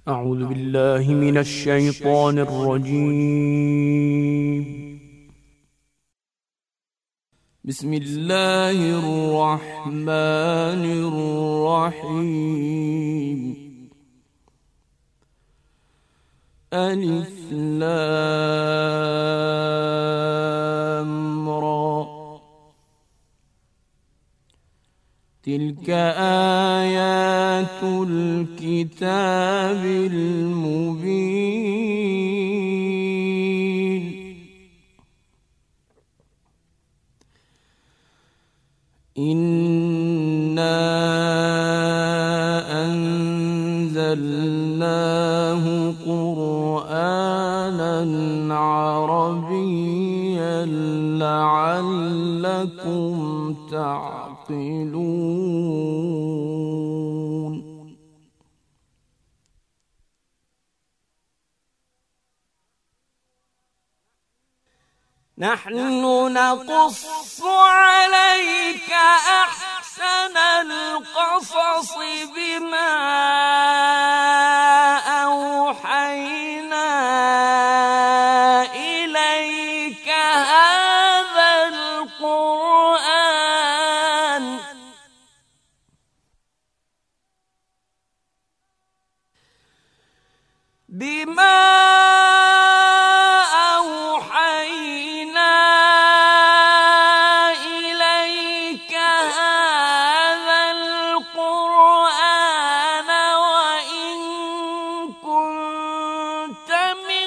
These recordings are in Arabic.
أعوذ بالله من الشيطان الرجيم. بسم الله الرحمن الرحيم. ألف لام را. تلك آيات الكتاب المبين. إنا أنزلناه قرآنا عربيا لعلكم تعقلون. نحن نقص عليك أحسن القصص بما أوحينا إليك هذا القرآن وإن كنت من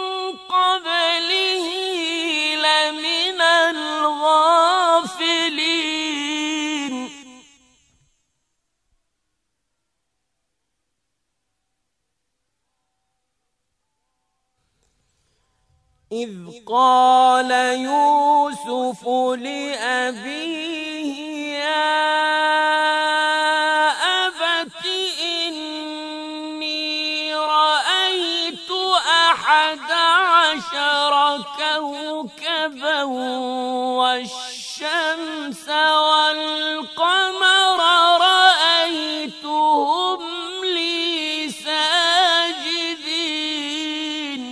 قبله لمن الغافلين. إذ قال يوسف لأبيه يا أبت إني رأيت 11 كوكبا والشمس والقمر رأيتهم لي ساجدين.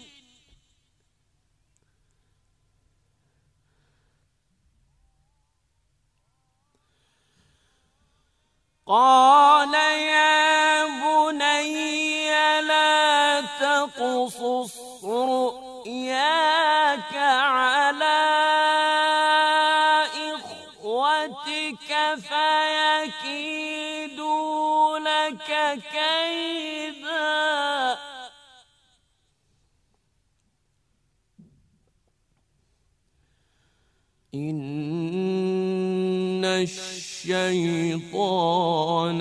قال يا بني لا تقصص رؤياك على إخوتك فيكيدوا لك كيدا. إن الشيطان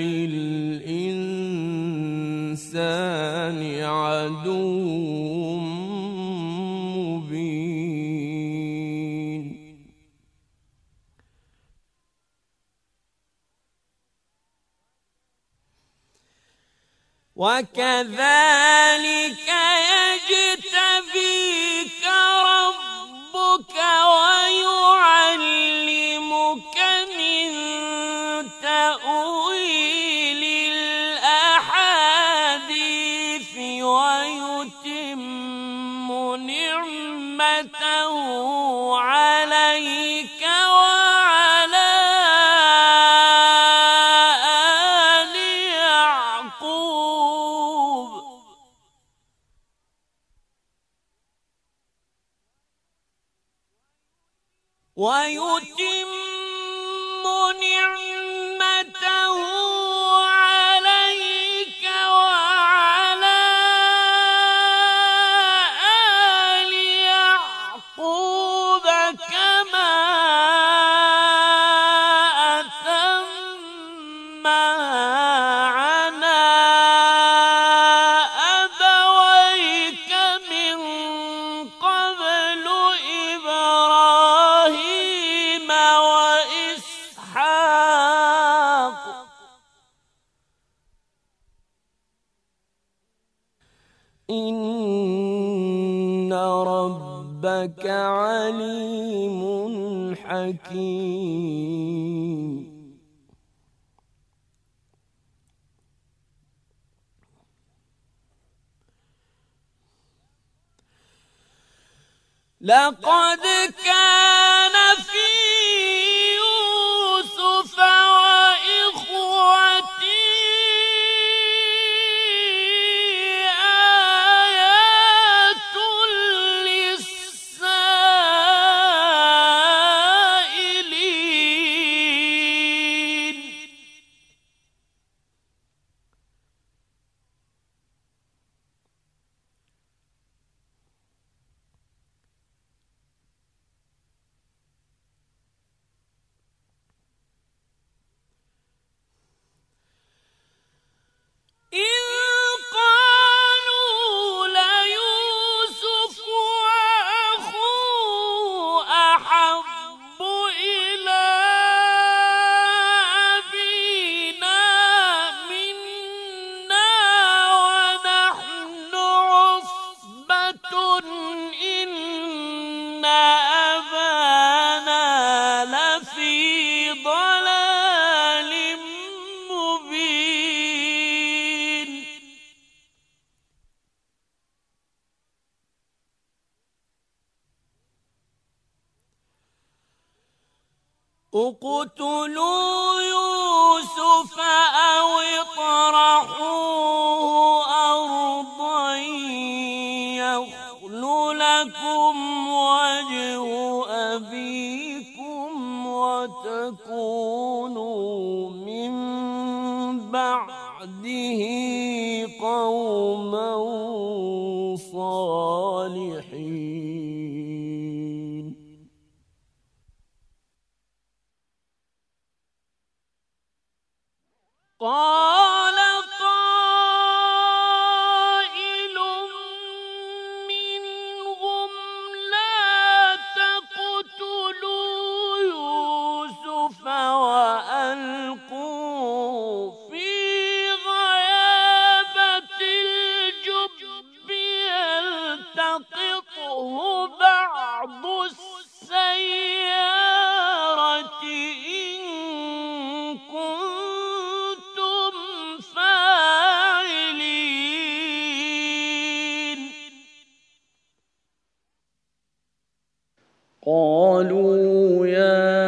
للإنسان عدو مبين. وكذلك يجتبيك ربك ويعلمك من تأويل الأحاديث ويتم نعمته عليك وعلى آل يعقوب كما أتمها على أبويك من قبل إبراهيم وإسحاق إن ربك عليم حكيم. لقد كان في يوسف وإخوته آيات للسائلين. إذ قالوا ليوسف وأخوه أحب إلى أبينا منا ونحن عصبة إن أبانا لفي ضلال مبين. اقتلوا يوسف أو اطرحوه أرضا يخل لكم وجه أبيكم وتكونوا من بعده قوما صالحين. قال قائل منهم لا تقتلوا يوسف وألقوه في غيابة الجب يلتقطه بعض السيارة إن كنتم فاعلين. قالوا يا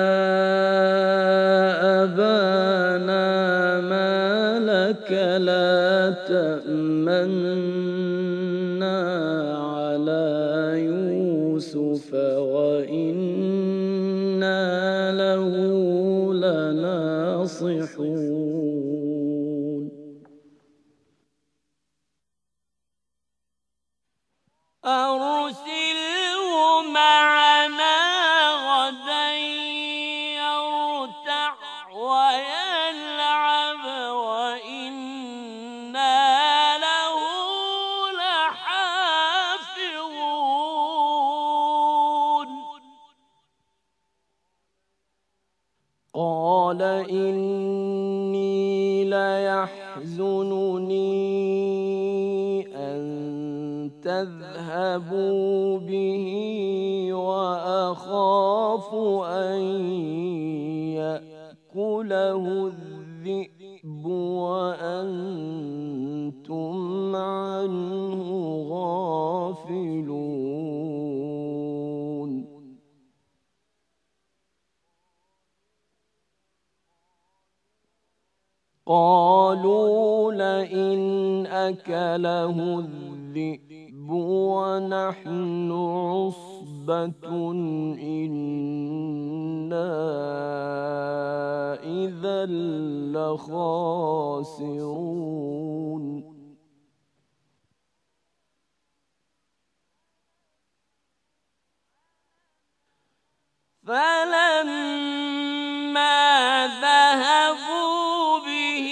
أبانا ما لك لا تأمنا على يوسف وإنا له لناصحون. أرسله معنا غدا يرتع ويلعب وإنا له لحافظون. قال إني ليحزنني أن تذهبوا به وأخاف أن يأكله الذئب وأنتم عنه غافلون. قالوا لئن أكله الذئب ونحن عصبة إنا إذا لخاسرون. فلما ذهبوا به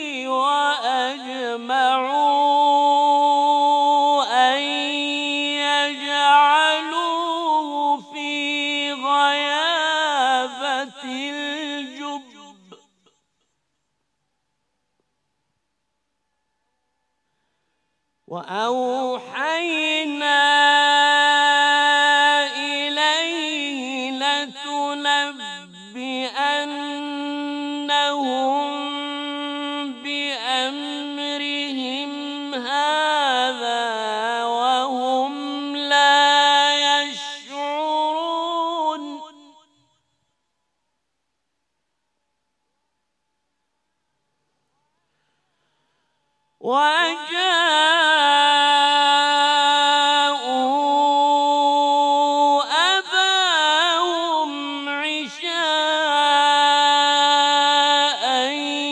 وأجمعوا أن يجعلوه في غيابة الجب وأوحينا إليه لتنبئنهم بأمرهم هذا وهم لا يشعرون. وجاءوا أباهم عشاء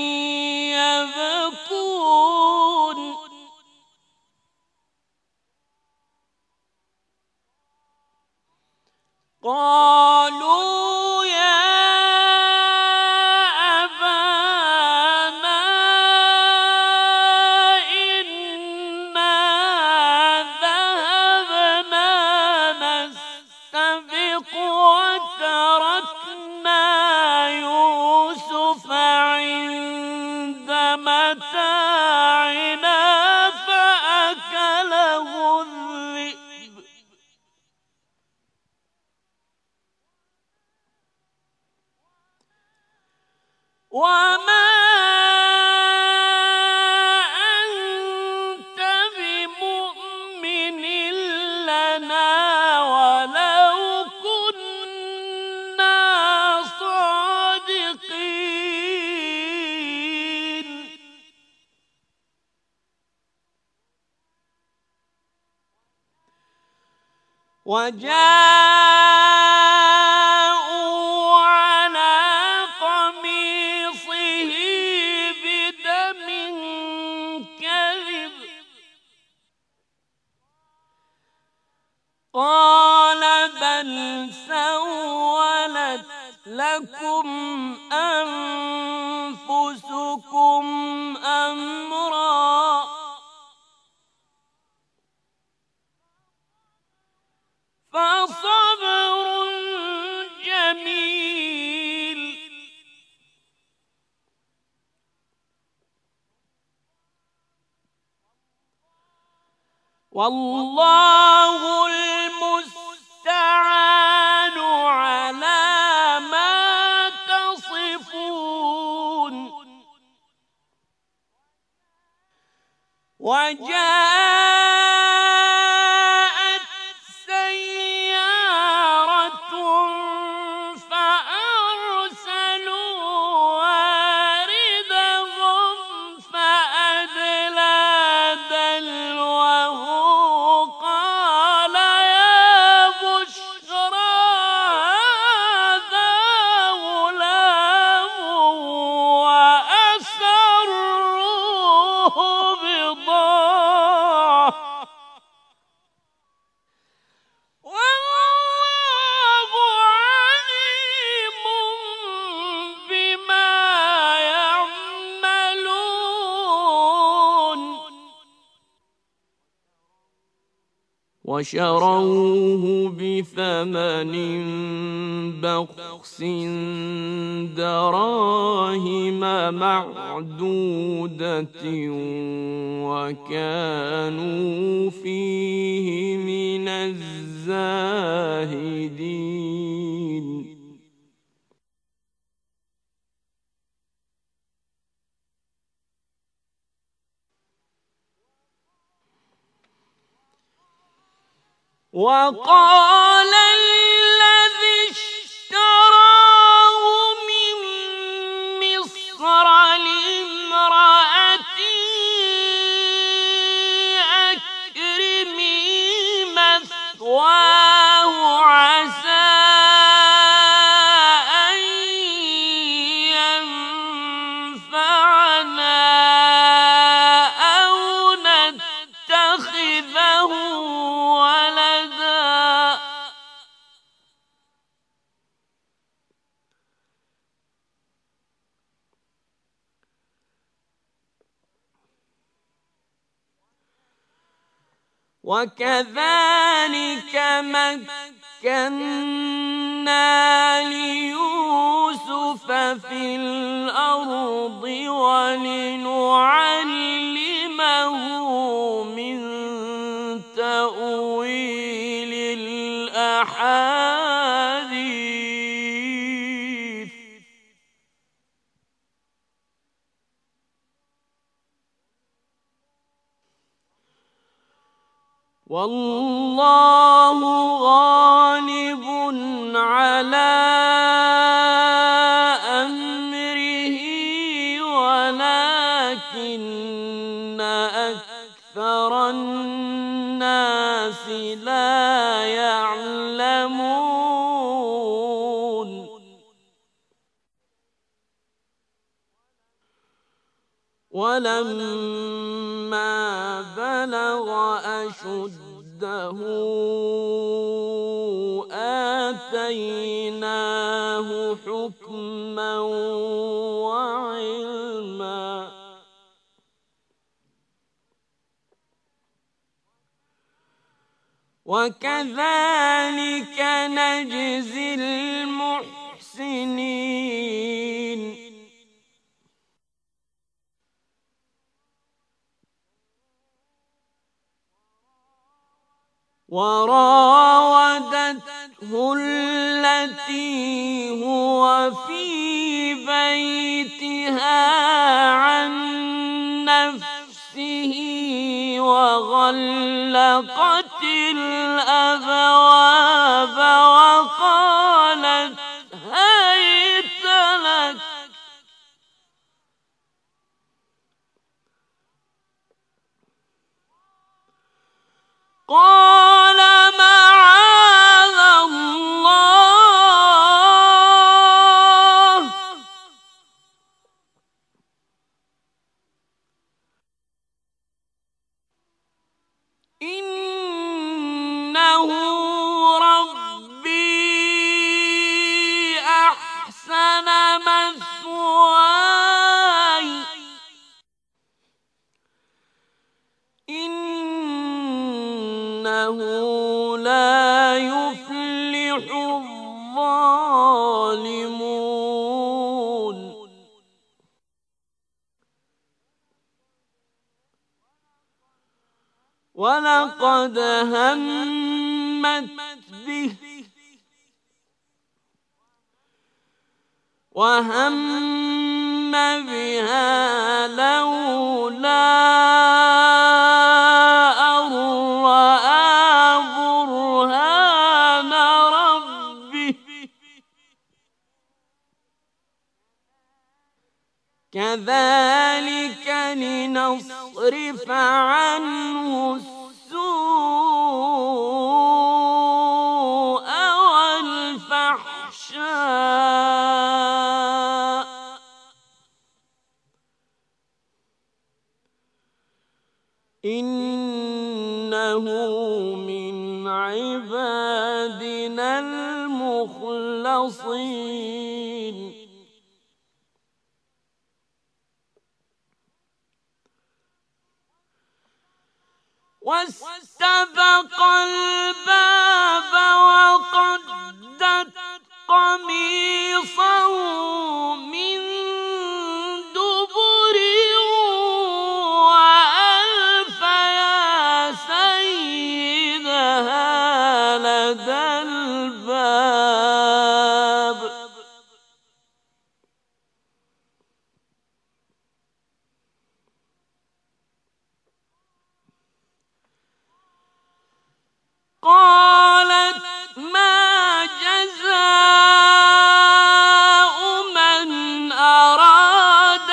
يبكون قالوا يا أبانا إنا ذهبنا نستبق وتركنا يوسف عند متاعنا فأكله الذئب وما أنت بمؤمن لنا ولو كنا صادقين وجاءوا على قميصه بدم كذب قال بل سولت لكم أنفسكم أمرا فصبر جميل والله المستعان على ما تصفون وجاءت سيارة فأرسلوا واردهم فأدلى دلوه قال يا بشرى هذا غلام وأسروه بضاعة والله عليم بما يعملون وشروه بثمن بخس دراهم معدودة وكانوا فيه من الزاهدين وقال الذي اشتراه من مصر لامرأته أكرمي مثواه عسى أن ينفعنا أو نتخذه ولدا وكذلك مكنا ليوسف في الأرض ولنعلمه من تأويل الأحاديث والله غالب على أمره ولكن أكثر الناس لا يعلمون ولما بلغ أشده آتيناه حكما وعلما وكذلك نجزي المحسنين وراودته التي هو في بيتها عن نفسه وغلقت الأبواب وقالت هيت لك قال معاذ الله إنه ربي أحسن مثواي إنه لا يفلح الظالمون ولقد همت به وهم بها لولا أن رأى برهان ربه كذلك لنصرف عنه السوء والفحشاء إنه من عبادنا المخلصين واستبق الباب وقدت قميصه من دبر وألف يا سيدها لدى الباب قالت ما جزاء من أراد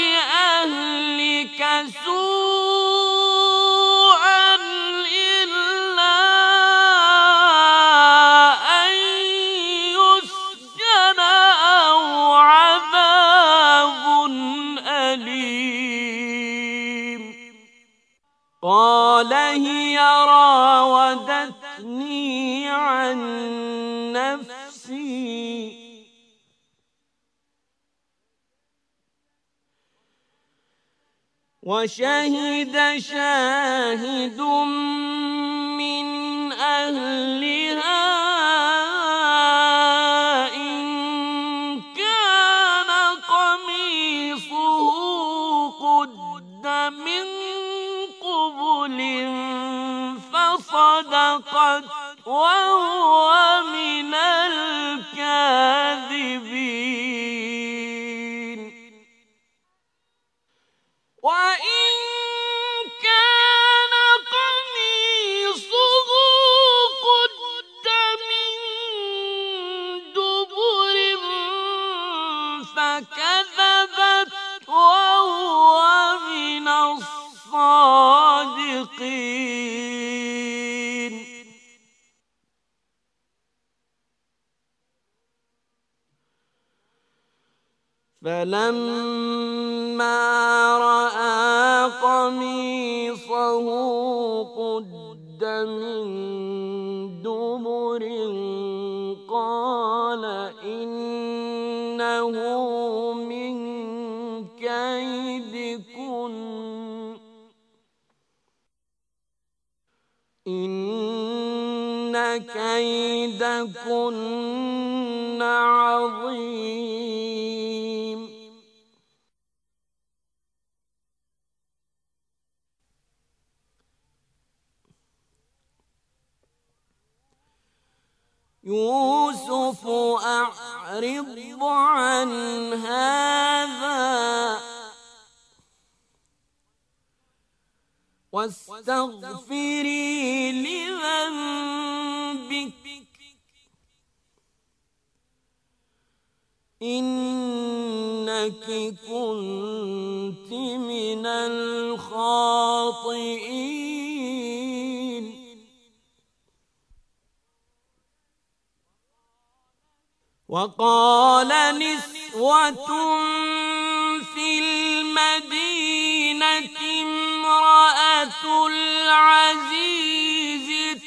بأهلك سوءا إلا أن يسجن أو عذاب أليم قال هي راودتني عن نفسي وشهد شاهد من أهلها إن كان قميصه قد من قبل فصدقت وهو من الكاذبين وإن كان قميصه قد من دبر فكذبت وهو من الصادقين فلما رأى قميصه قد من دبر قال إنه من كيدكن إن كيدكن عظيم يوسف أعرض عن هذا واستغفري لذنبك إنك كنت من الخاطئين وقال نسوة في المدينة امرأة العزيز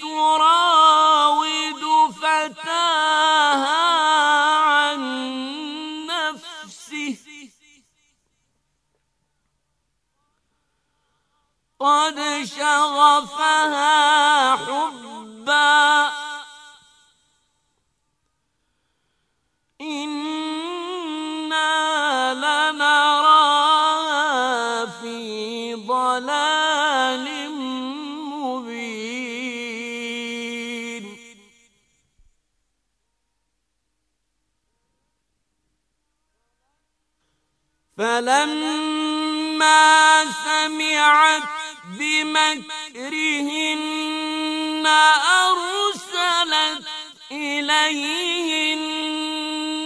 تراود فتاها عن نفسه قد شغفها حبا إنا لنراها في ضلال مبين فلما سمعت بمكرهن أرسلت إليهن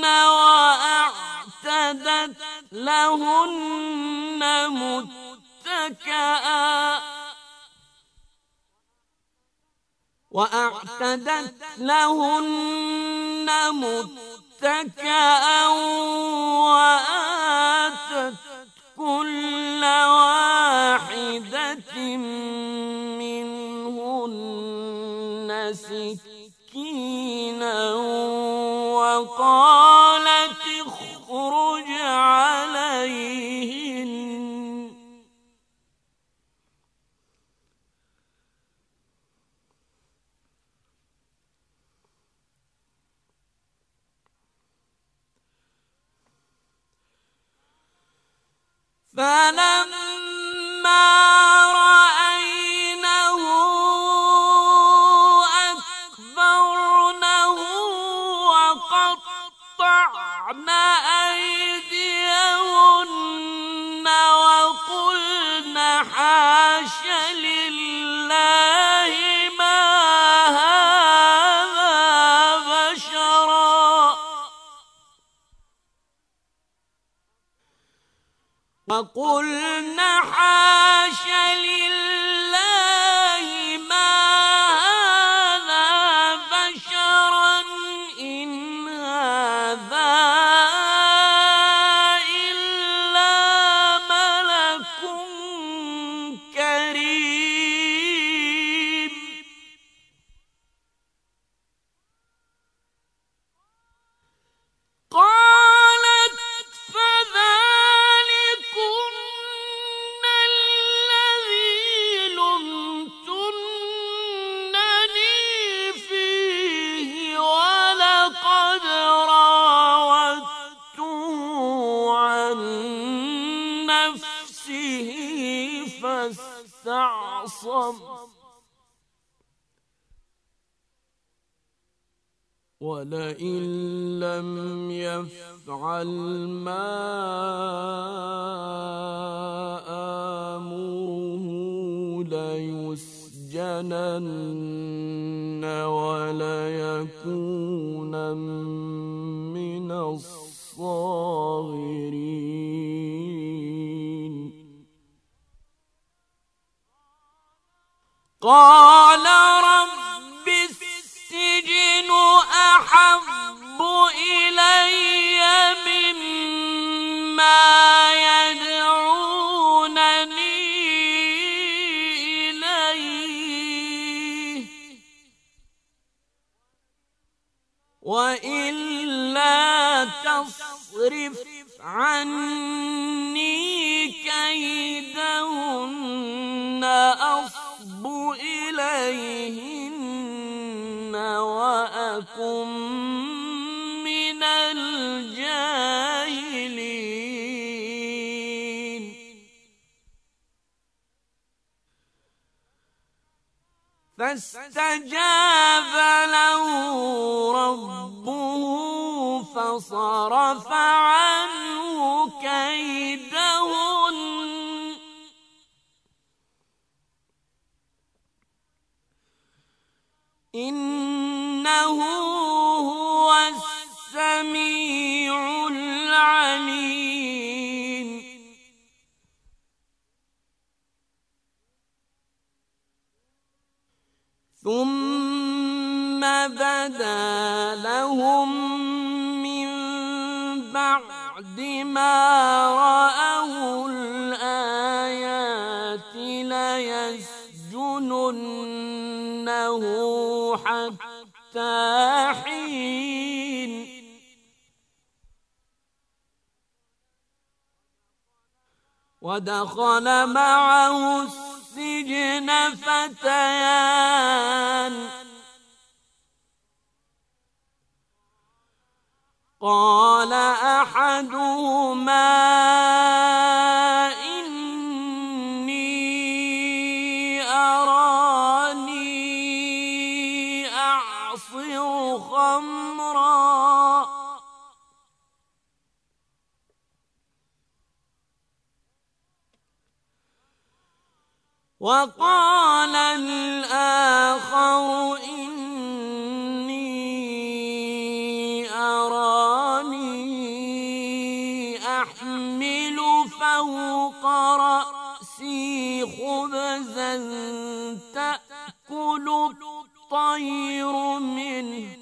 وأعتدت لهن متكئا وآتت كل واحدة منهن سكينا وقالت اخرج عليهن فلما رأينه أكبرنه وقطعن أيديهن وقلن حاش لله ما هذا بشرا وقلن حاش لله ما هذا بشرا إن هذا إلا ملك كريم قالت فذلكن الذي لمتنني فيه ولقد راودته عن نفسه فاستعصم ولئن لم يفعل ما آمره ليسجنن وليكونا من الصاغرين قال رب السجن أحب إلي مما وإلا تصرف عني كيدهن أصب إليهن وأكن من الجاهلين. فاستجاب له ربه فصرف عنه كيدهن إنه هو السميع العليم. ثم بدا لهم من بعد ما رأوا الآيات ليسجننه حتى حين. ودخل معه السجن فتيان قال أحدهما إني أراني أعصر خمرا وقال الآخر إني أراني أحمل فوق رأسي خبزا تأكل الطير منه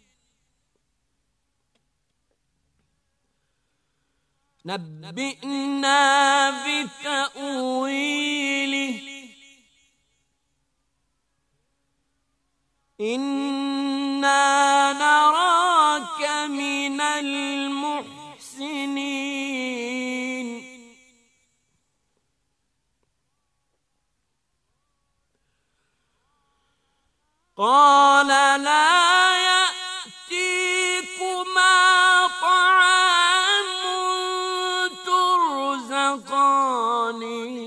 نبئنا بتأويله إنا نراك من المحسنين. قال لا يأتيكما طعام ترزقانه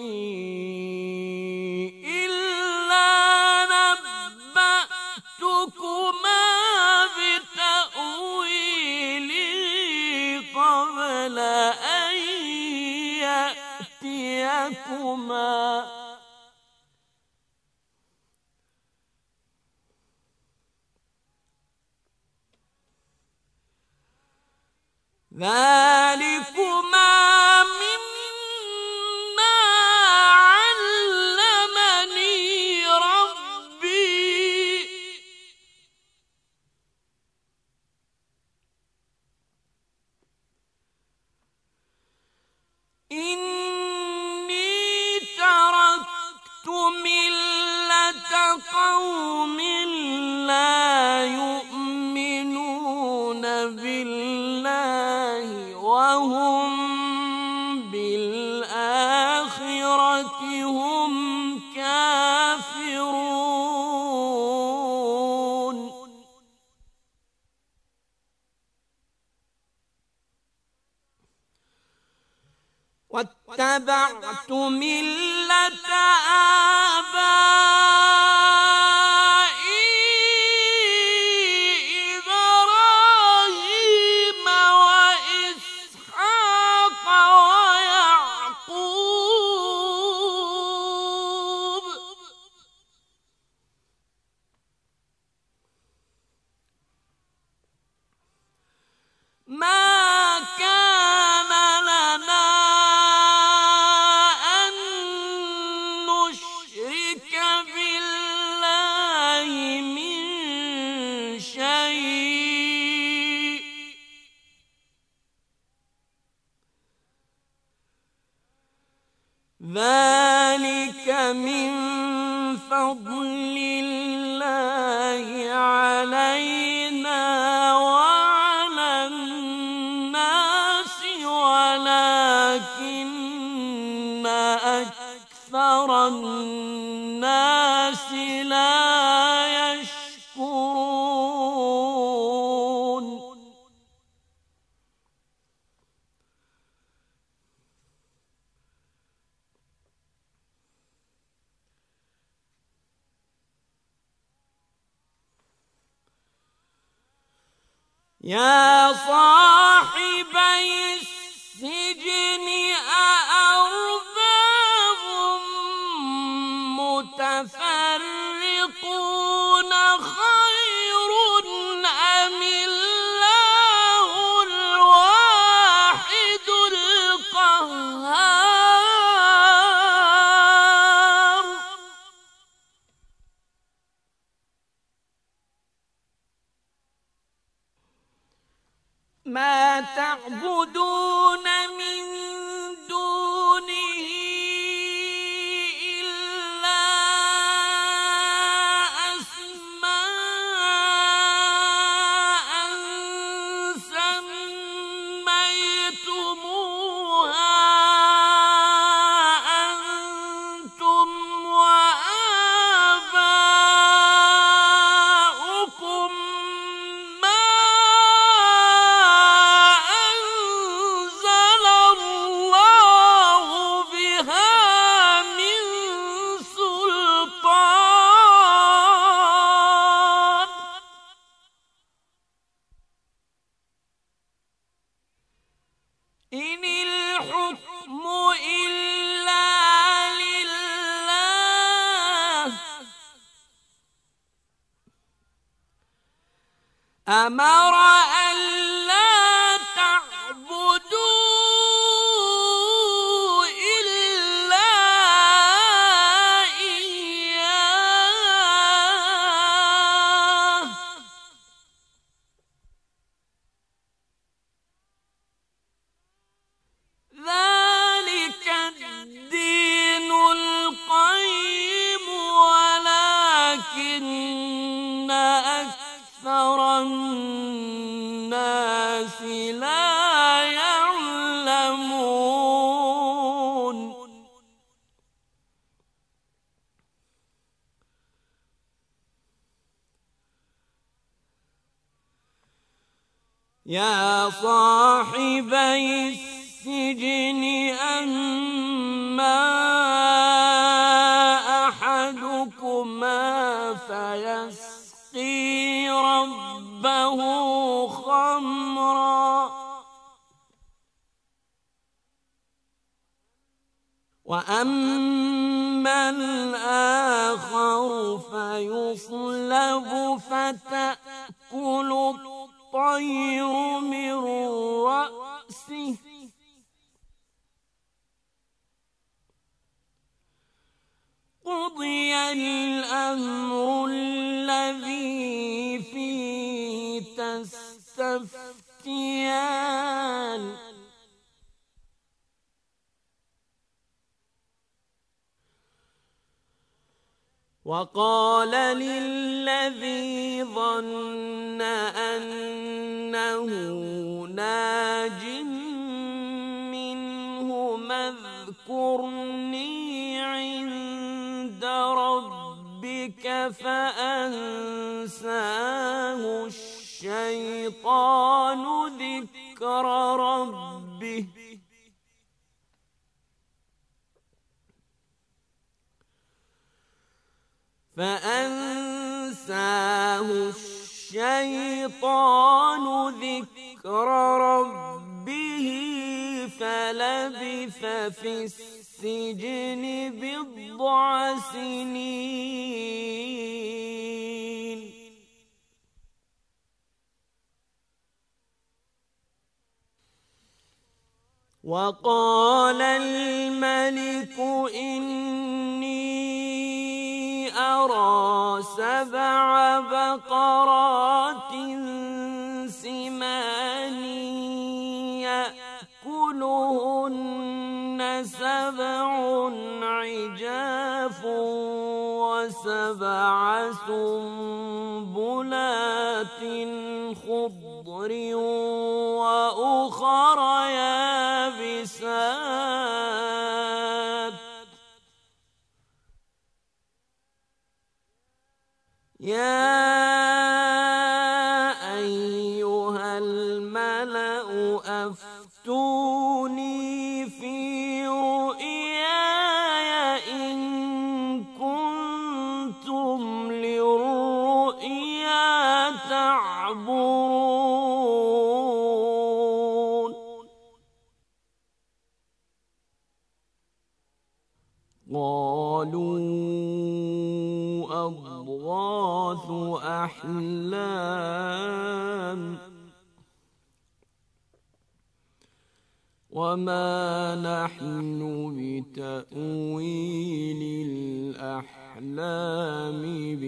ذلكما مما علمني ربي إني تركت ملة قوم لا يؤمنون بالله وهم بالآخرة هم كافرون. واتبعت ملة آبائي إبراهيم وإسحاق ويعقوب ما كان لنا أن نشرك بالله من شيء ذلك من فضل الله علينا الناس لا يشكرون يا صاحبي السجن أأرباب متفرقون خير أم الله الواحد القهار ما تعبدون من دونه إلا أسماء سميتموها أنتم وآباؤكم ما أنزل الله بها من سلطان إن الحكم إلا لله أمر ألا تعبدوا إلا إياه ذلك الدين القيم ولكن أكثر الناس لا يعلمون يا صاحبي السجن أما أحدكما فيسقي ربه خمرا وأما الآخر فيصلب فتأكل الطير من رأسه قضي الأمر الذي فيه تستفتيان وقال للذي ظن أنه ناج منهما اذكرني عند ربك فأنساه الشيطان ذكر ربه فلبث في السجن بضع سنين وقال الملك إني أرى 7 بقرات سمان يأكلهن 7 عجاف و7 سنبلات خضر وأخر يابسات يا أيها الملأ أفتوني في رؤياي إن كنتم للرؤيا تعبرون قالوا أضغاث أحلام وما نحن بتأويل الأحلام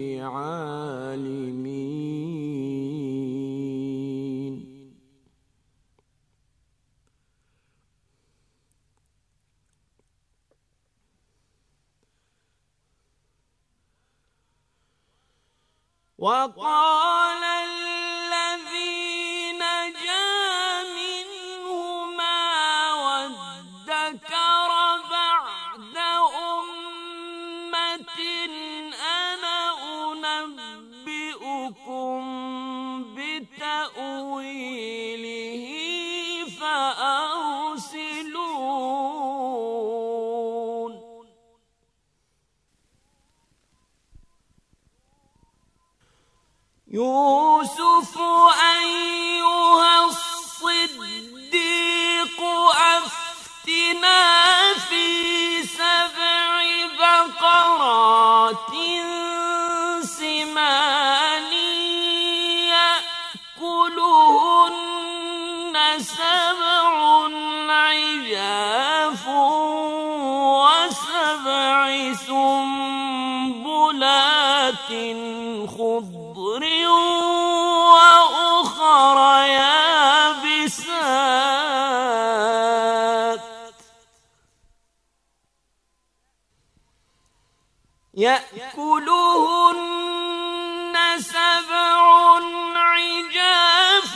بعالمين وقال الذي نجا منهما وادكر بعد أمة أنا أنبئكم بتأويله فأرسلون يوسف أيها الصديق أفتنا في 7 بقرات سمان يأكلهن 7 عجاف و7 سنبلات خضر وأخر يابسات يأكلهن 7 عجاف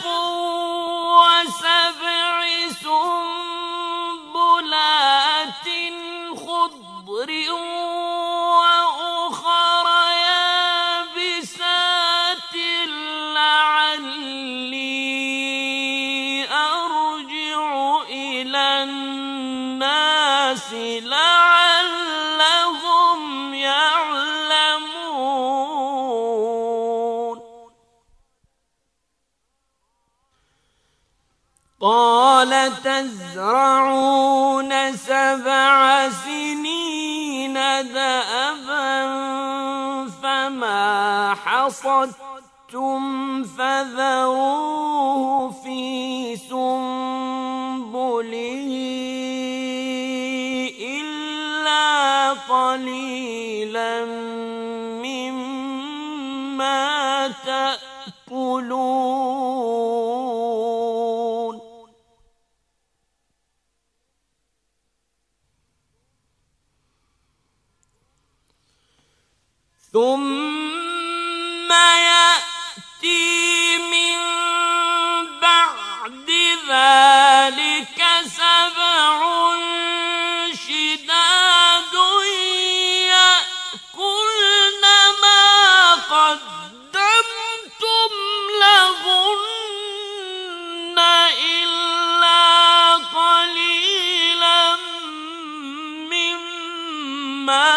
و7 سنبلات خضر وأخر يابسات لعلي أرجع إلى الناس لعلهم يعلمون قال تزرعون 7 سنين دأبا فما حصدتم فذروه في سنبله إلا قليلا مما تأكلون ثم يأتي من بعد ذلك 7 شداد يأكلن ما قدمتم لهن إلا قليلا مما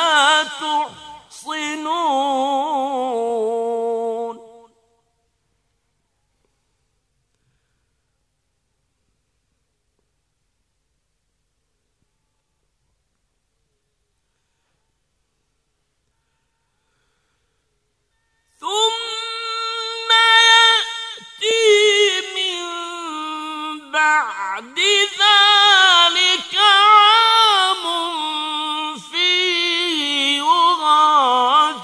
تحصنون ثم يأتي من بعد ذلك عام فيه يغاث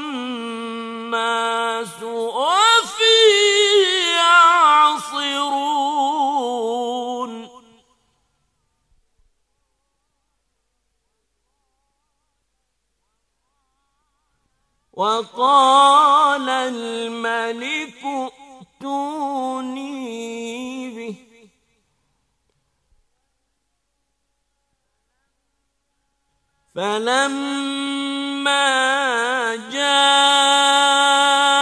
الناس وفيه يعصرون وقال الملك ائتوني به فلما جاء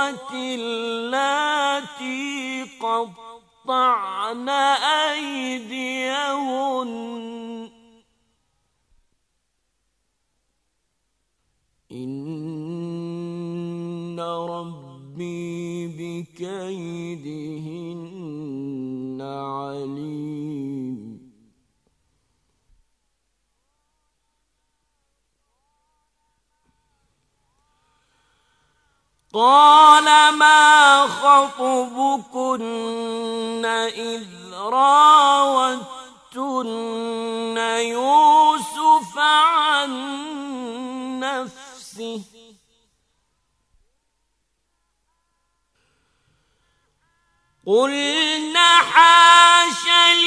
اللاتي قطعن أيديهن إن ربي بكيدهن عليم قال ما خطبكن إذ راوتن يوسف عن نفسه قلنا حاش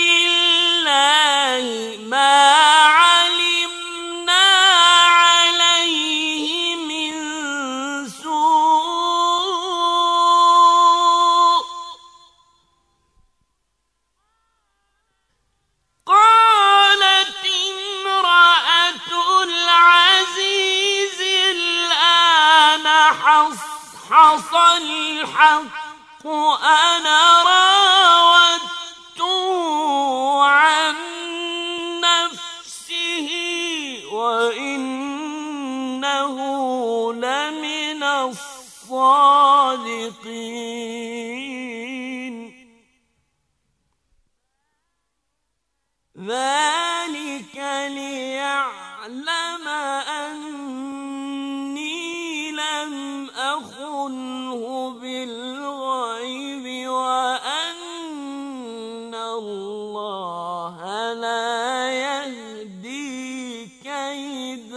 لله ما علمنا عليه من سوء قالت امرأة العزيز الآن حصحص الحق أنا راودته عن نفسه وإنه لمن الصادقين ذلك ليعلم أني لم أخنه بالغيب وأن الله لا يهدي كيد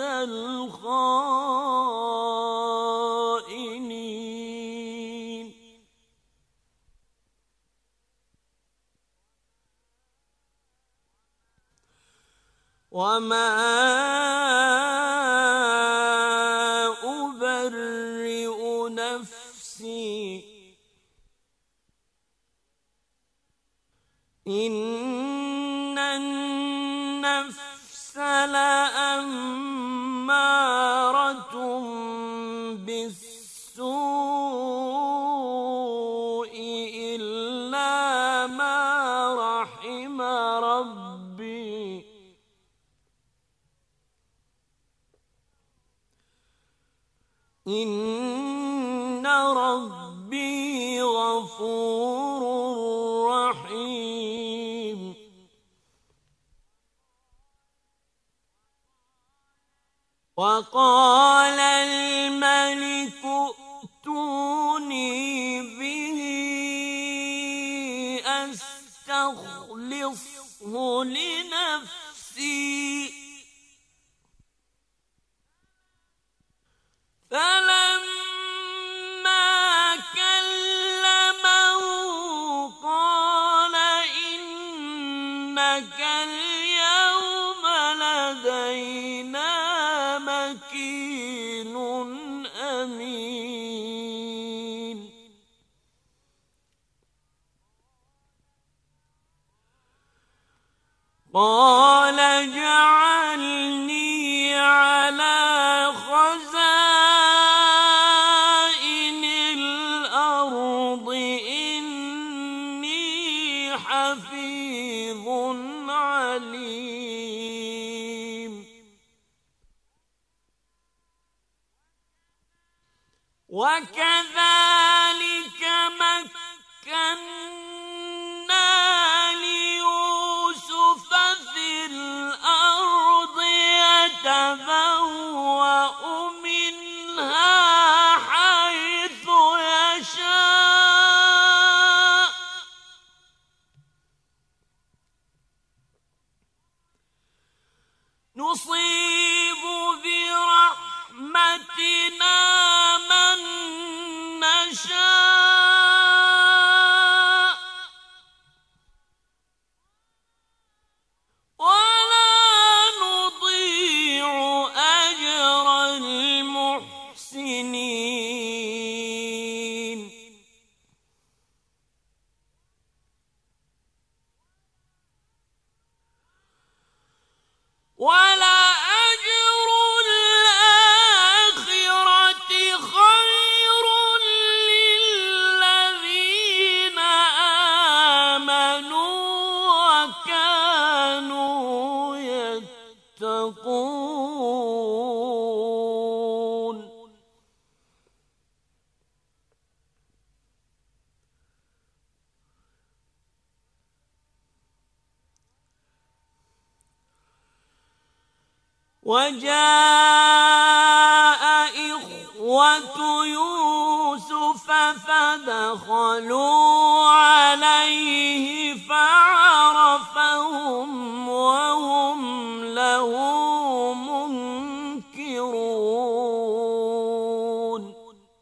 الخائنين وما أبرئ نفسي إن النفس لأمارة بالسوء إلا ما رحم ربي إن ربي غفور رحيم وقال الملك ائتوني به أستخلصه لنفسي فلما كلمه قال إنك اليوم لدينا مكين أمين قال اجعلني على خزائن الأرض إني حفيظ عليم وكذلك مكنا ليوسف في الأرض يتبوأ منها حيث يشاء نصيب برحمتنا من نشاء وجاء إخوة يوسف فدخلوا عليه فعرفهم وهم له منكرون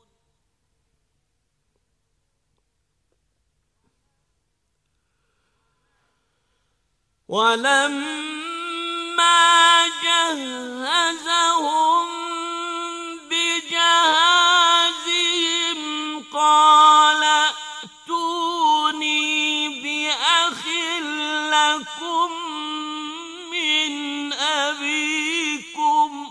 ولما جهزهم بجهازهم قال ائتوني بأخ لكم من أبيكم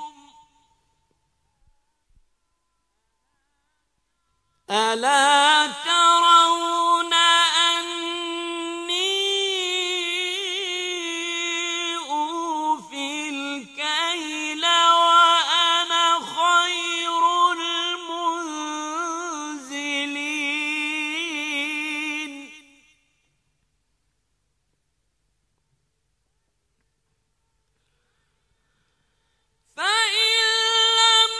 ألا ترون أني أوفي الكيل وأنا خير المنزلين فإن لم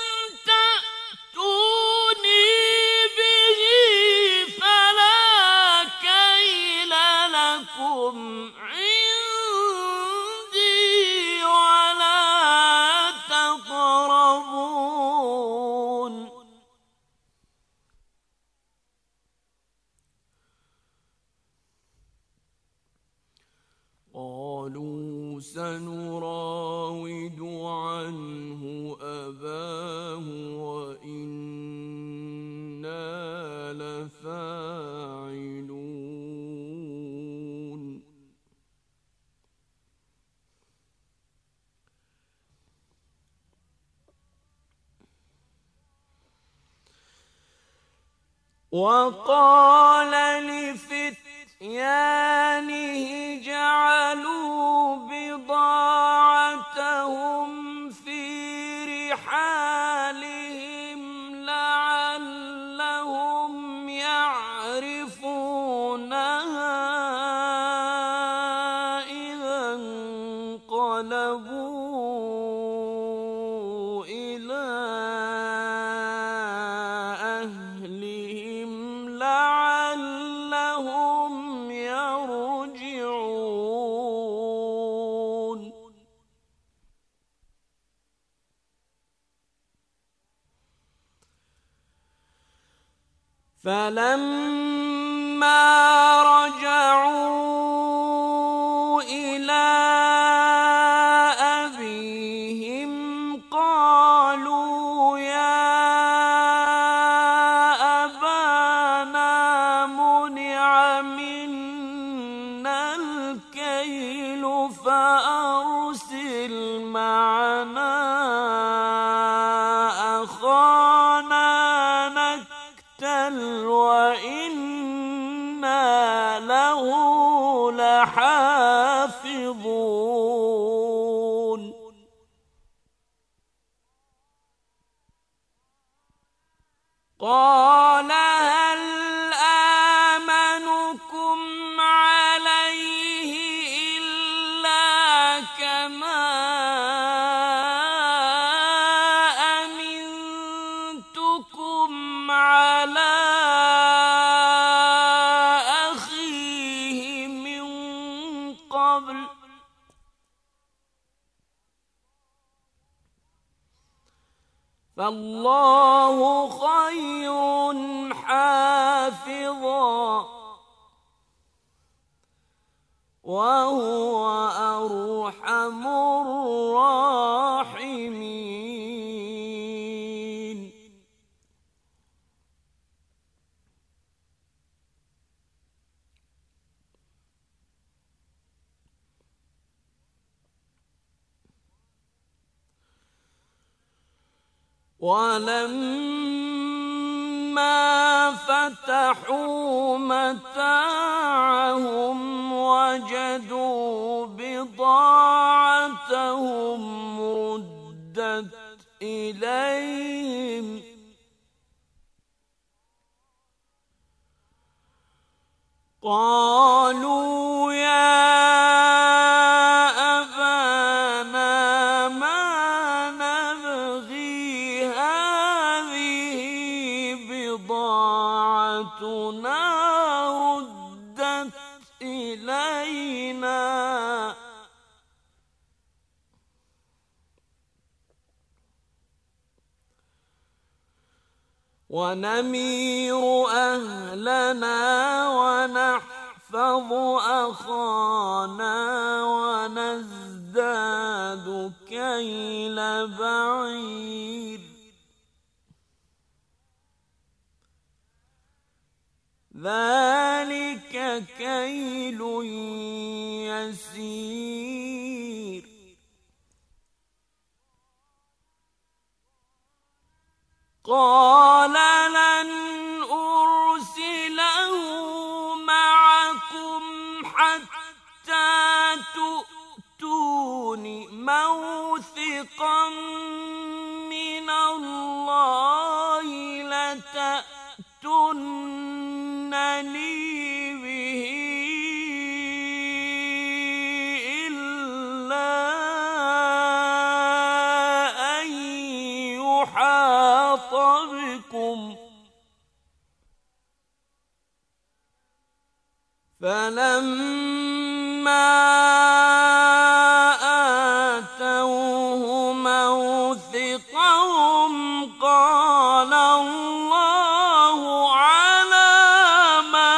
تأتوني به فلا كيل لكم عندي ولا تقربون قالوا سنراود عنه أباه وإنا لفاعلون وقال لفتيانه جعلوا بضاعتهم في رحالهم لعلهم يعرفونها إذا انقلبوا إلى أهلهم لعلهم يرجعون فلما رجعوا إلى أبيهم قالوا يا أبانا منع منا الكيل فأرسل معنا أخانا نكتل وإنا له لحافظون قال هل آمنكم عليه إلا كما أمنتكم على أخيه من قبل فالله خير حافظا وهو أرحم الراحمين ولما فتحوا متاعهم وجدوا بضاعتهم ردت إليهم قالوا يا أبانا ما ردت إلينا ونمير أهلنا ونحفظ أخانا ونزداد كيل بعير ذلك كيل يسير قال لن أرسله معكم حتى تؤتون موثقا من الله لتأتونني به إلا أن يحاط بكم فلما آتوه موثقهم قال الله على ما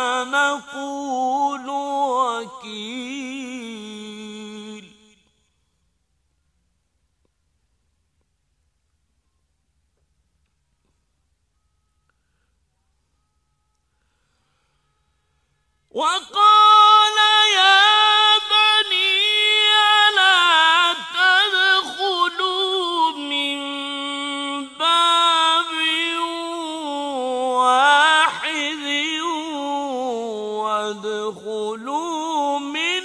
نقول وكيل وقال يا بني لا تدخلوا من باب واحد وادخلوا من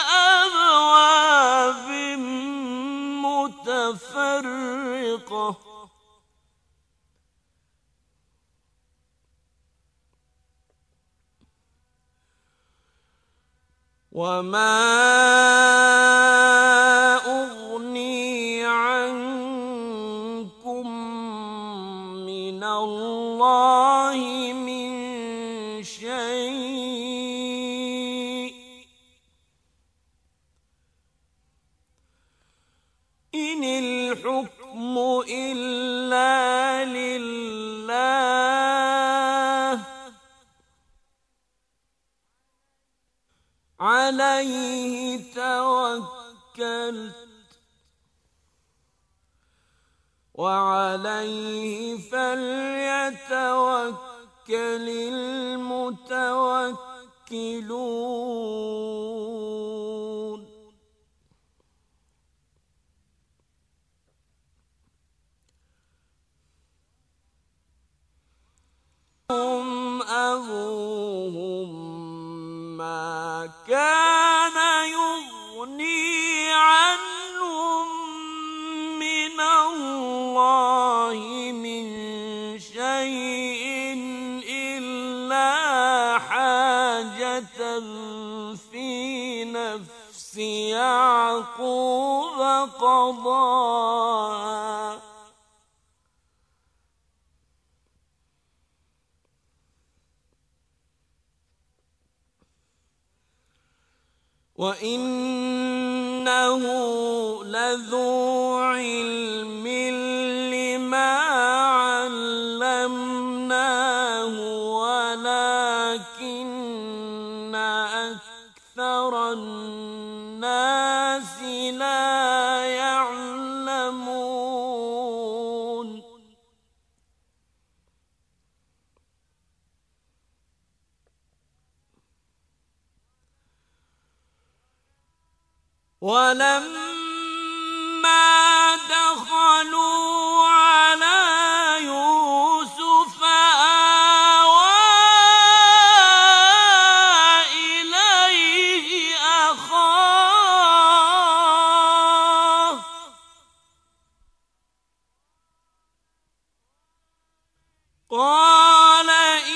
أبواب متفرقة وما أغني عنكم من الله من شيء إن الحكم إلا لله عليه توكلت وعليه فليتوكل المتوكلون هم أبوهم ما كان يغني عنهم من الله من شيء إلا حاجة في نفس يعقوب قضاها وإنه لذو علم لما علمناه ولكن أكثر الناس لا يعلمون ولما دخلوا على يوسف آوى إليه أخاه قال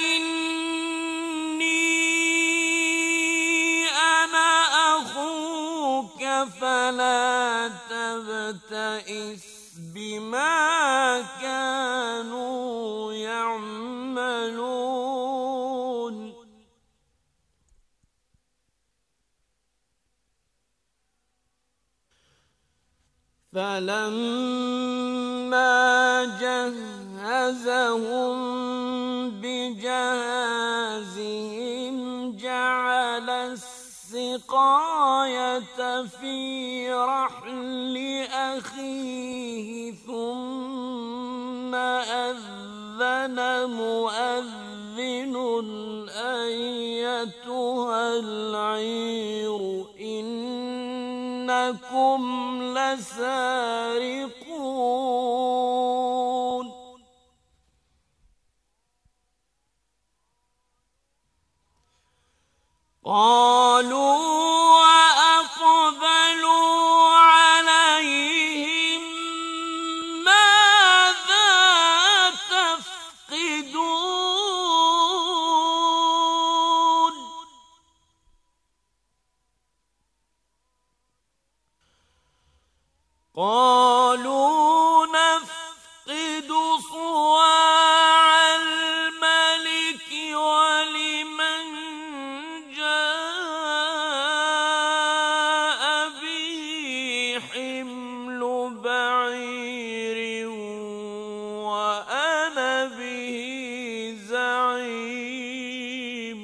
فلا تبتئس بما كانوا يعملون فلما جهزهم بجهازهم جعل السقاية في رحل أخيه ثم أذن مؤذن أيتها العير إنكم لسارقون قالوا وأقبلوا عليهم ماذا تفقدون قالوا نفقد صواع الملك ولمن جاء به حمل بعير وأنا به زعيم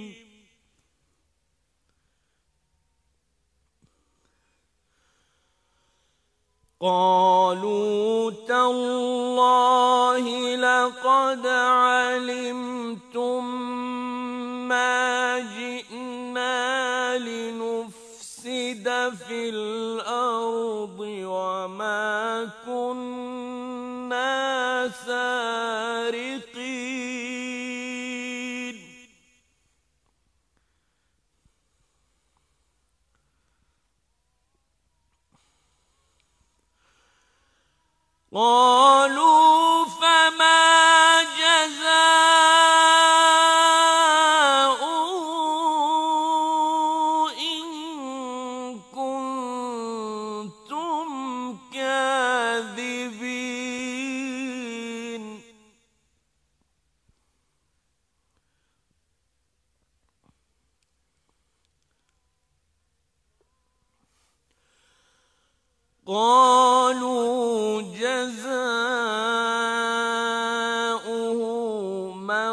قالوا تالله لقد علمتم ما جئنا لنفسد في الأرض وما كنا سارقين قالوا فما جزاؤه إن كنتم كاذبين قالوا جزاؤه من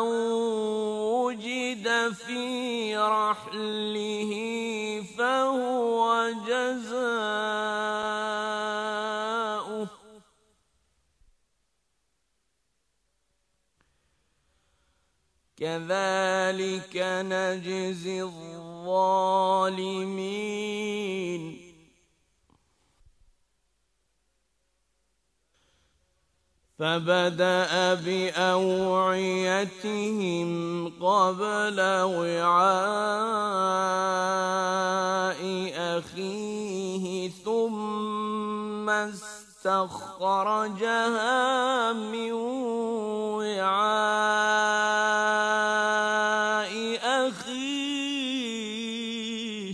وجد في رحله فهو جزاؤه كذلك نجزي الظالمين فبدأ بأوعيتهم قبل وعاء أخيه ثم استخرجها من وعاء أخيه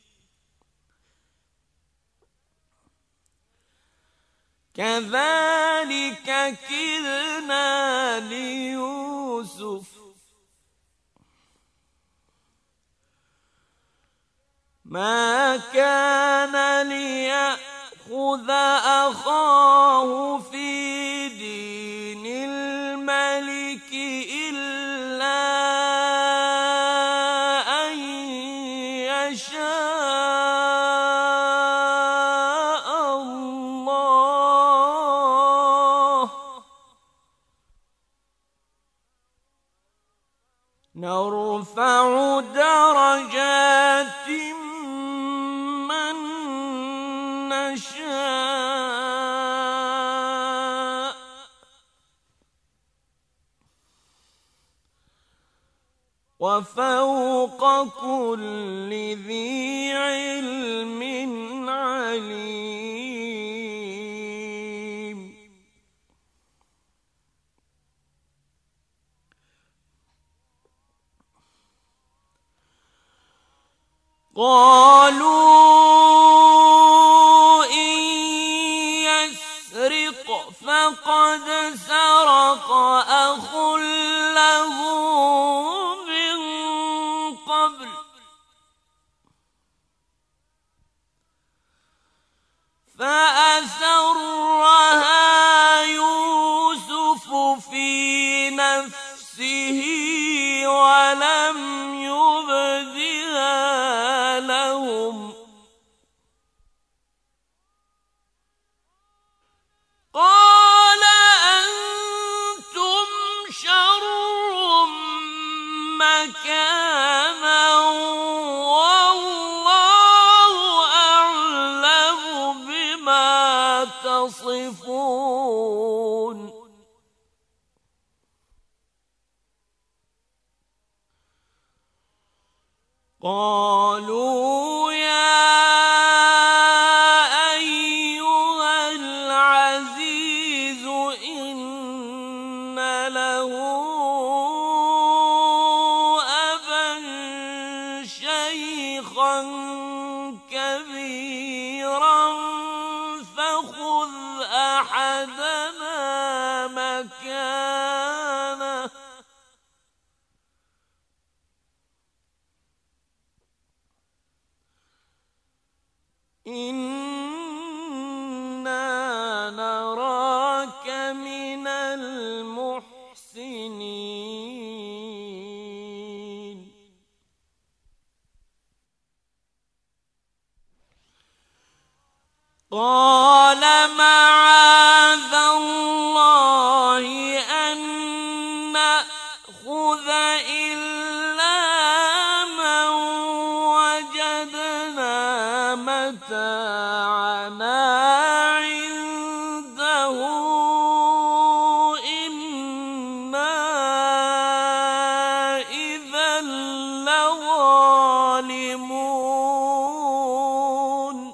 كذلك كدنا ليوسف ما كان ليأخذ أخاه في دين الملك إلا أن يشاء الله نرفع درجات من نشاء وفوق كل ذي علم عليم قالوا إن يسرق فقد سرق أخ له من قبل فأسروا نفسه ولم يبدها لهم قال أنتم شر مكانا والله أعلم بما تصفون قالوا يا أيها العزيز إن له أبا شيخا كبيرا فخذ أحدنا مكانه إنا نراك من المحسنين قال معاذ الله أن نأخذ إلا من وجدنا متاعنا عنده إنا إذا لظالمون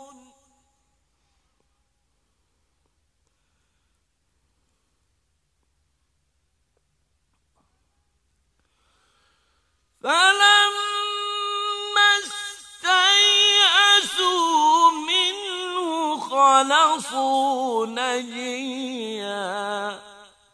فلما استيئسوا منه خلصوا نجيا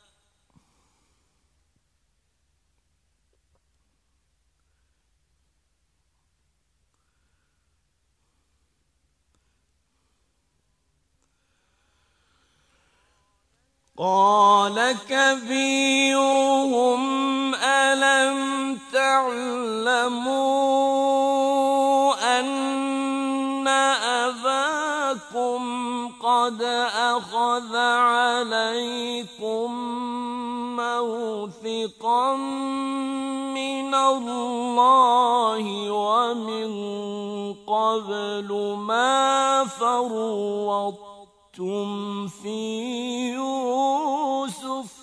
قال كبيرهم ألم تعلموا أن أباكم قد أخذ عليكم موثقا من الله ومن قبل ما فرطتم في يوسف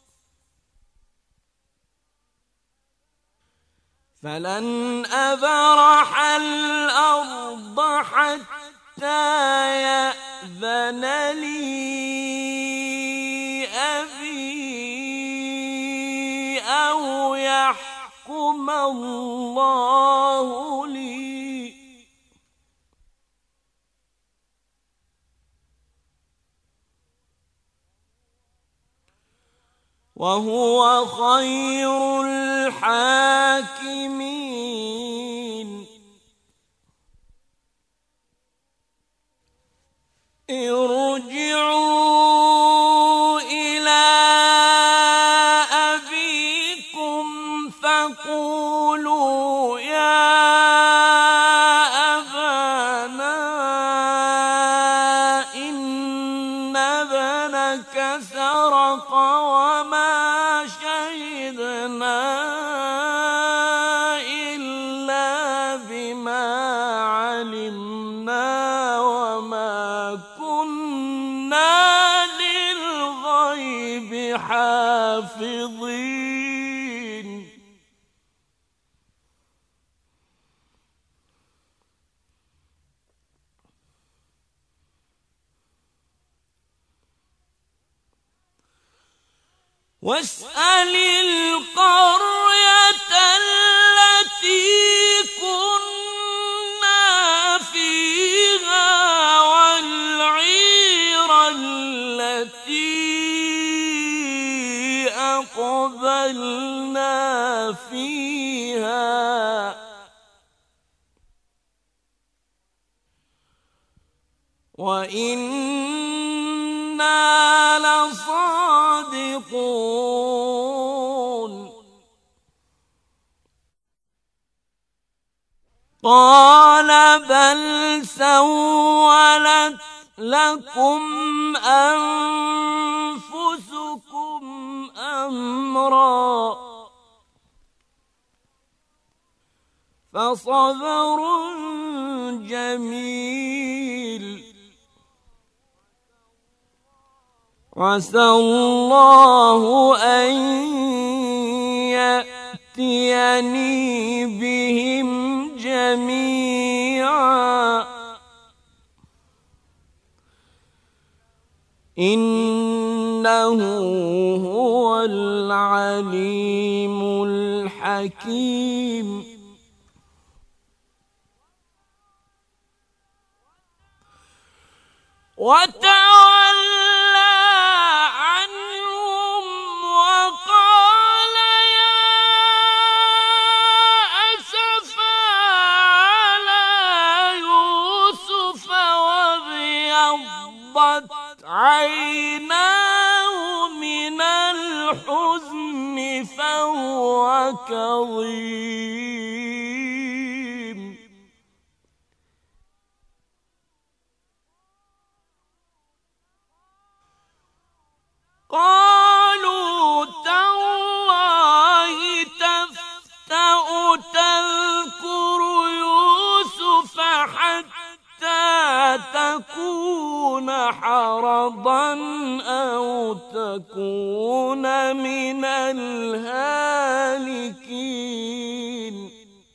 فلن أبرح الأرض حتى يأذن لي أبي أو يحكم الله لي وهو خير الحاكمين ارجعوا إلى أبيكم فقولوا يا أبانا إن ابنك سرق وما شهدنا إلا بما علمنا وما كنا للغيب حافظين واسأل القرية التي كنا فيها والعير التي أقبلنا فيها وإنا لصادقون قال بل سولت لكم أنفسكم أمرا فصبر جميل عسى الله أن يأتيني بهم جميعا إنه هو العليم الحكيم وتولى عنهم وقال يا أسفا على يوسف وابيضت عيناه من الحزن فهو كظيم قالوا تالله تفتأ تذكر يوسف حتى تكون حرضا أو تكون من الهالكين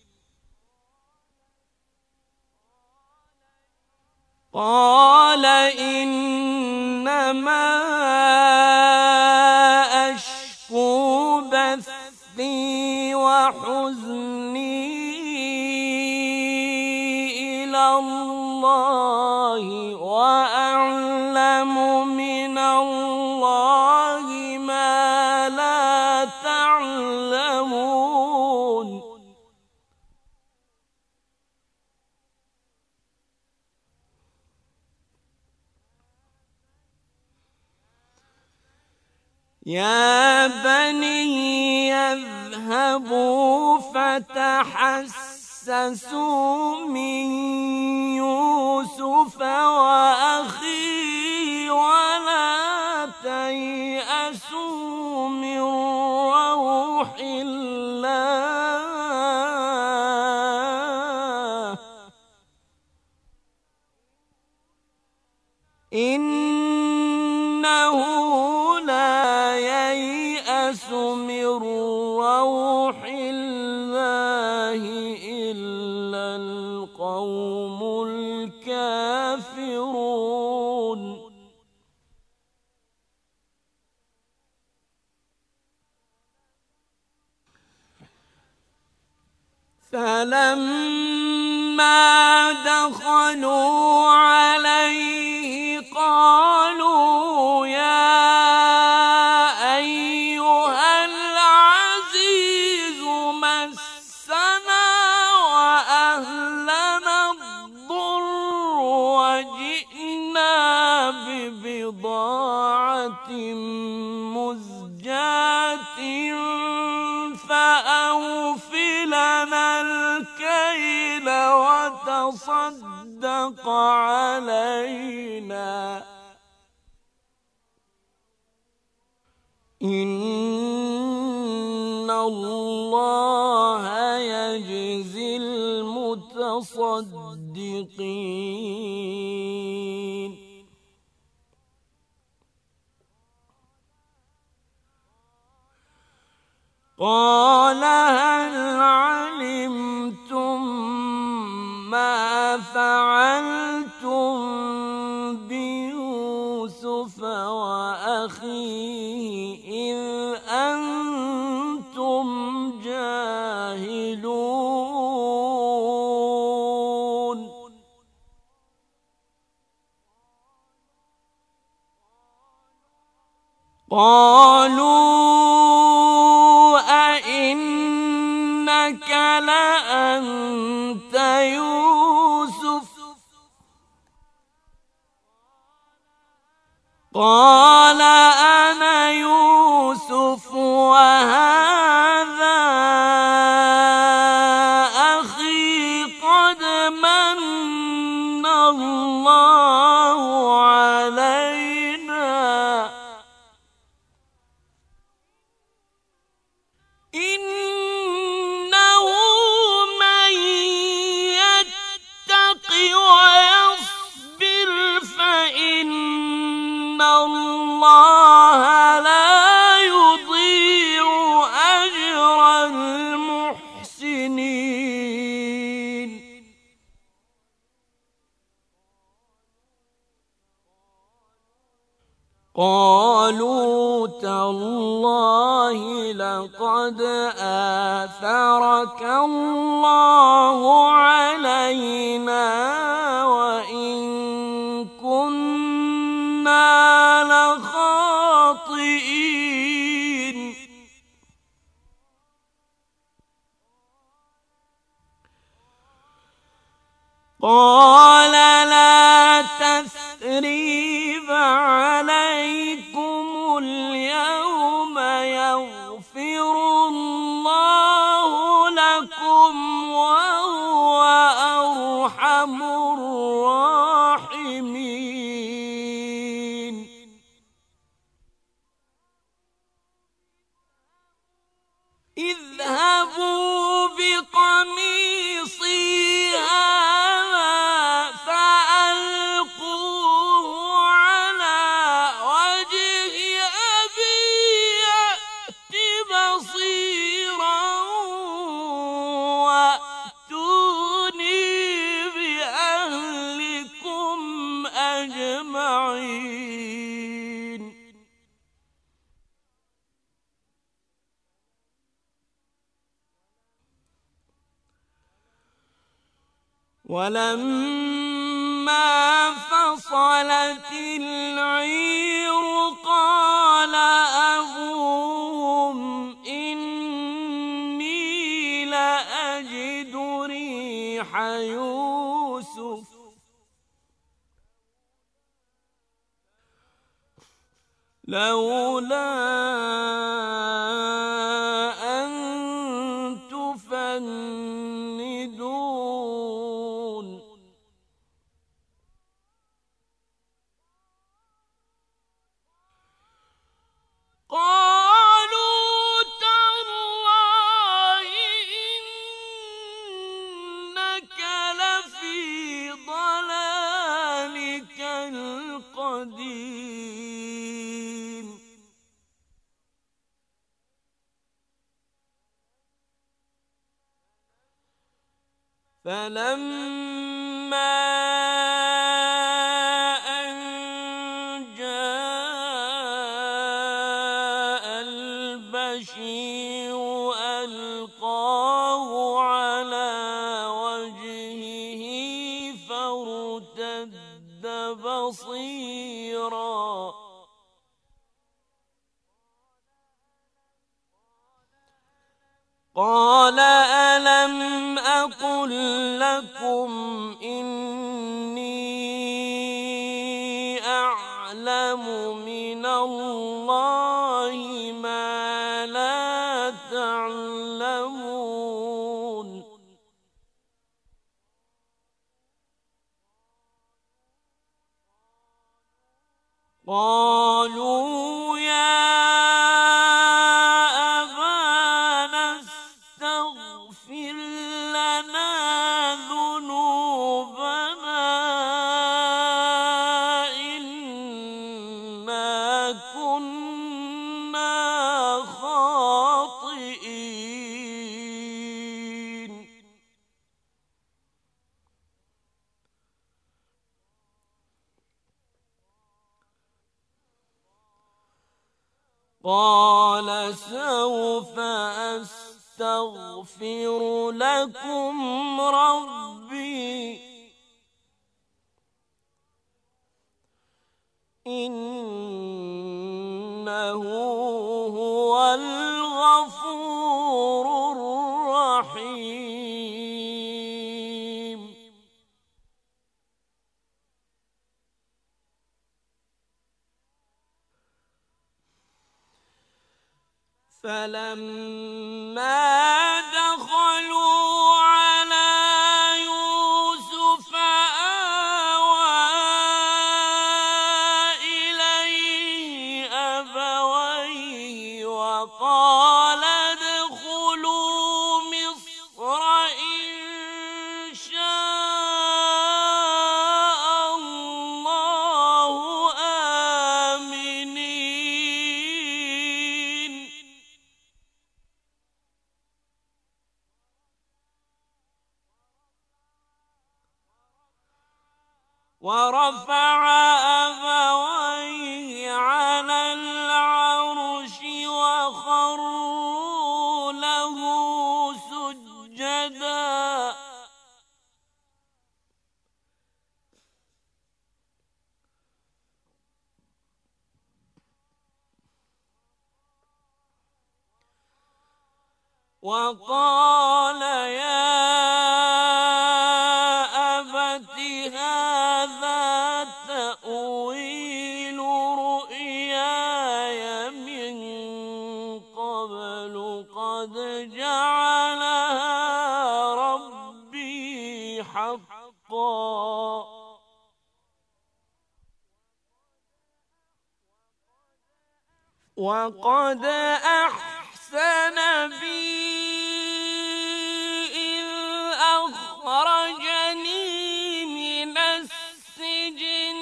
قال إنما أشكو بثي وحزني إلى الله وأعلم من الله ما لا تعلمون يا بني يذهبوا فتحسسوا من يوسف وأخيه ولا تيأسوا من روح الله إنه لا ييأس من روح الله إلا القوم الكافرون فلما دخلوا عليه قالوا يا أيها العزيز مسنا وأهلنا الضر وجئنا ببضاعة مزجاة فأوف لنا الكيل وتصدق علينا إن الله يجزي المتصدقين قال هل علمتم ما فعلتم بيوسف وأخيه إذ أنتم جاهلون قالوا أئنك لأنت يوسف قال أنا يوسف وهذا أخي قد قالوا تالله لقد آثرك الله علينا وإن كنا لخاطئين. قال لا تثريب عليكم اليوم يغفر الله لكم وهو أرحم الراحمين. اذهبوا بقميصي ولما فصلت العير قال أبوهم إني لأجد ريح يوسف لولا أن تفندون. قالوا تالله إنك لفي ضلالك القديم. فلما أن جاء البشير ألقاه على وجهه فارتد بصيرا قال ألم أقل لكم إني أعلم من الله ما لا تعلمون. قالوا يا أبانا استغفر لنا ذنوبنا إنا كنا خاطئين. قال سوف أستغفر لكم ربي إنه هو الغفور الرحيم. فلما دخلوا على يوسف آوى إليه أبويه وقال ادخلوا مصر إن شاء الله آمنين. ورفع أبويه وقال يا أبت هذا تأويل رؤياي من قبل قد جعلها ربي حقا وقد أحسن بي إذ أخرجني من السجن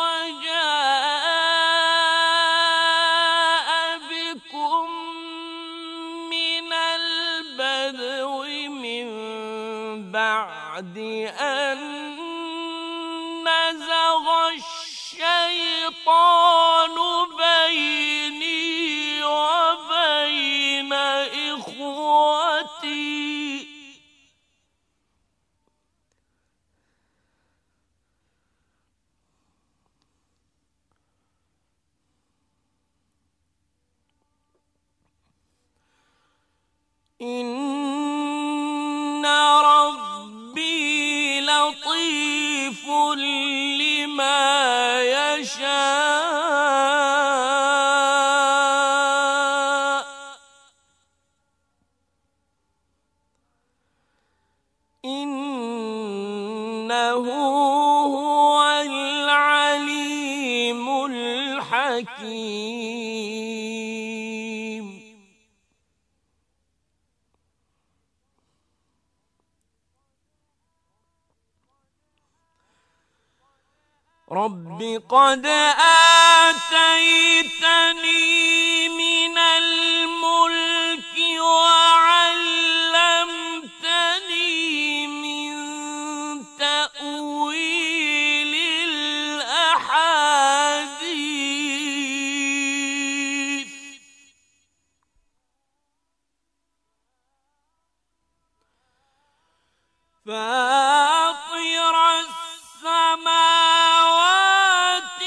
وجاء بكم من البدو من بعد أن نزغ الشيطان بيني وبين إخوتي إن ربي لطيف لما يشاء إنه هو العليم الحكيم رب قد آتيتني من الملك وعلمتني من تأويل الأحاديث فاطر السماوات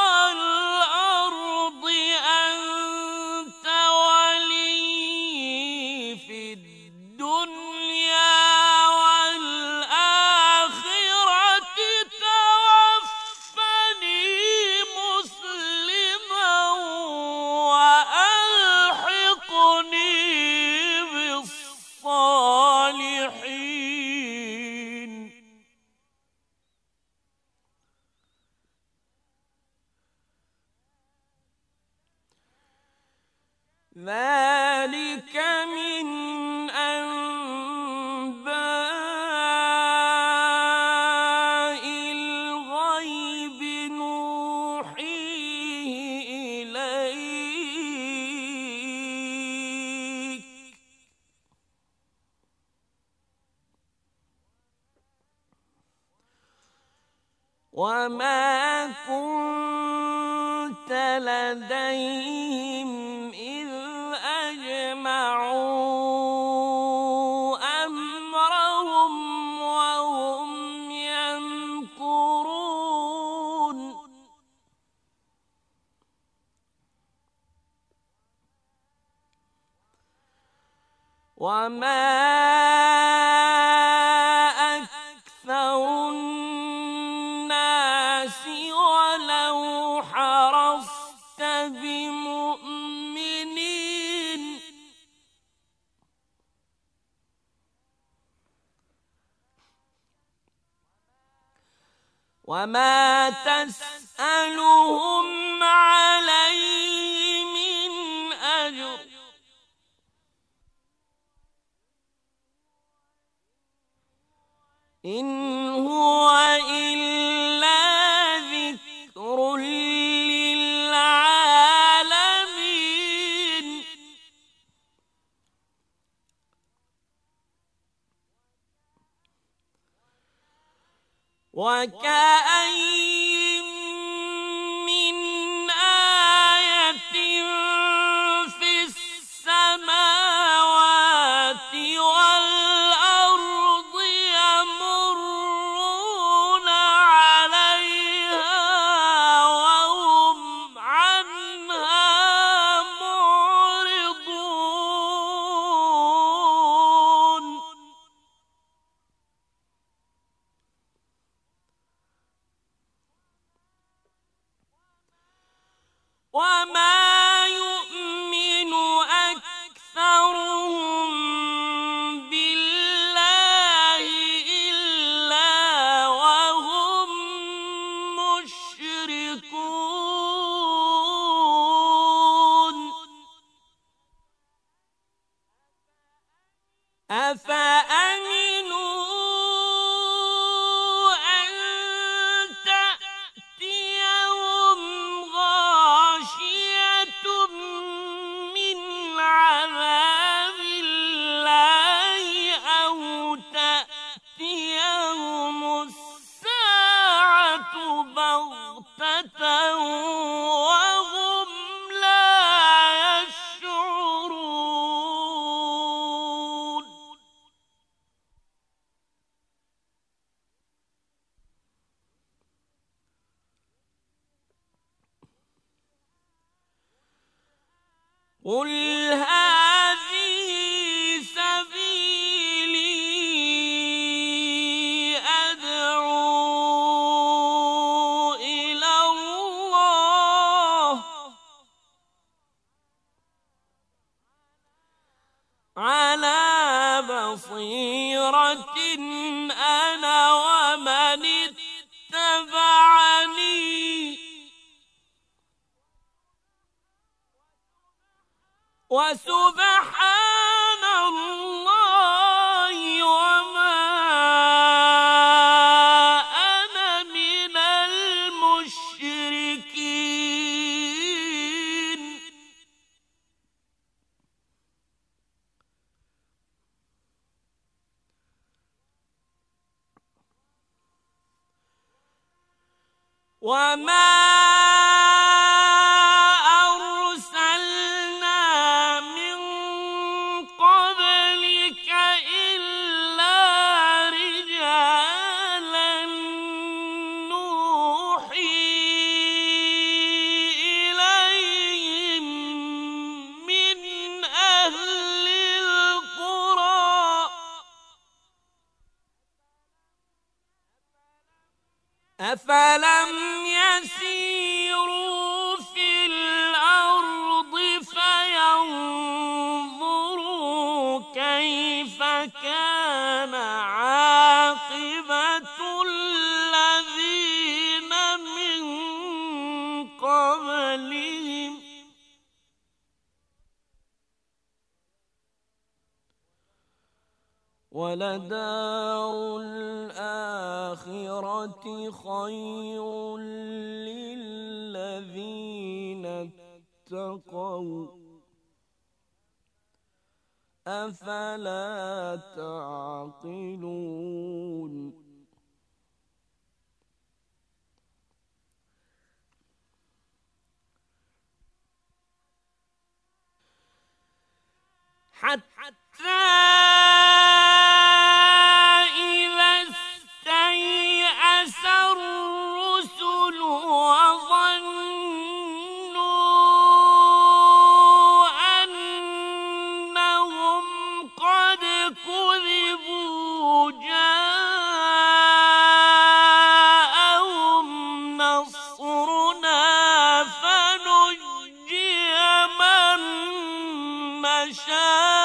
والأرض أنت ولي في الدنيا والآخرة توفني مسلما وألحقني بالصالحين ذلك من أنباء الغيب نوحيه إليك وما كنت لديهم إذ أجمعوا أمرهم وهم يمكرون وما أكثر الناس ولو حرصت بمؤمنين وما تسألهم عليه من أجر إن هو إلا ذكر للعالمين وكأين من آية في السماوات والأرض يمرون عليها وهم عنها معرضون أفأمنوا أن تأتيهم غاشية من عذاب الله أو تأتيهم الساعة بغتة وهم لا يشعرون قل هذه سبيلي أدعو إلى الله على بصيرة أنا ومن اتبعني وسبحان الله وما أنا من المشركين وما أرسلنا من قبلك إلا رجالا نوحي إليهم من أهل القرى أفلم يسيروا في الأرض فينظروا كيف كان عاقبة الذين من قبلهم ولدار الآخرة خير للذين اتقوا أفلا تعقلون حتى إذا استيأس الرسل وظنوا أنهم قد كذبوا جاءهم نصرنا فنجي من نشاء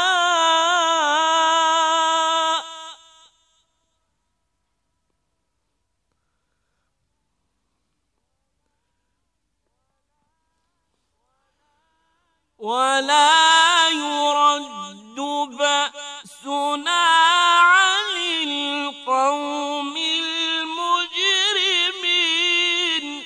ولا يرد بأسنا عن القوم المجرمين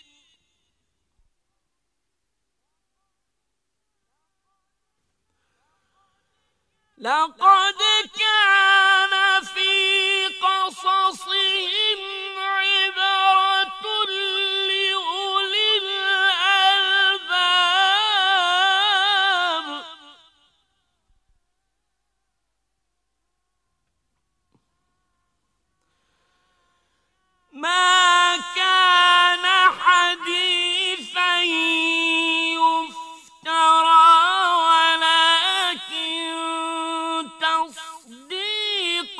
لقد كان في قصصهم عبرة لأولي الألباب ما كان حديثا يفترى ولكن تصديق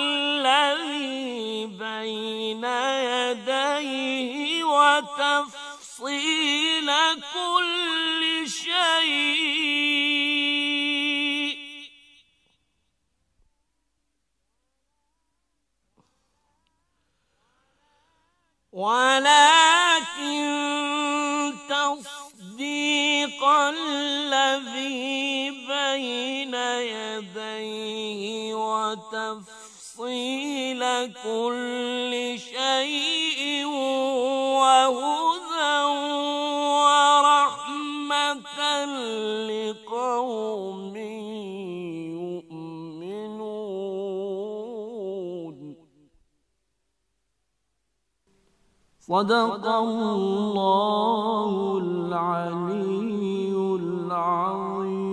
الذي بين يديه وتفصيل كل شيء ولكن تصديق الذي بين يديه وتفصيل كل شيء وهدى ورحمة لقوم يؤمنون. صدق الله العلي العظيم.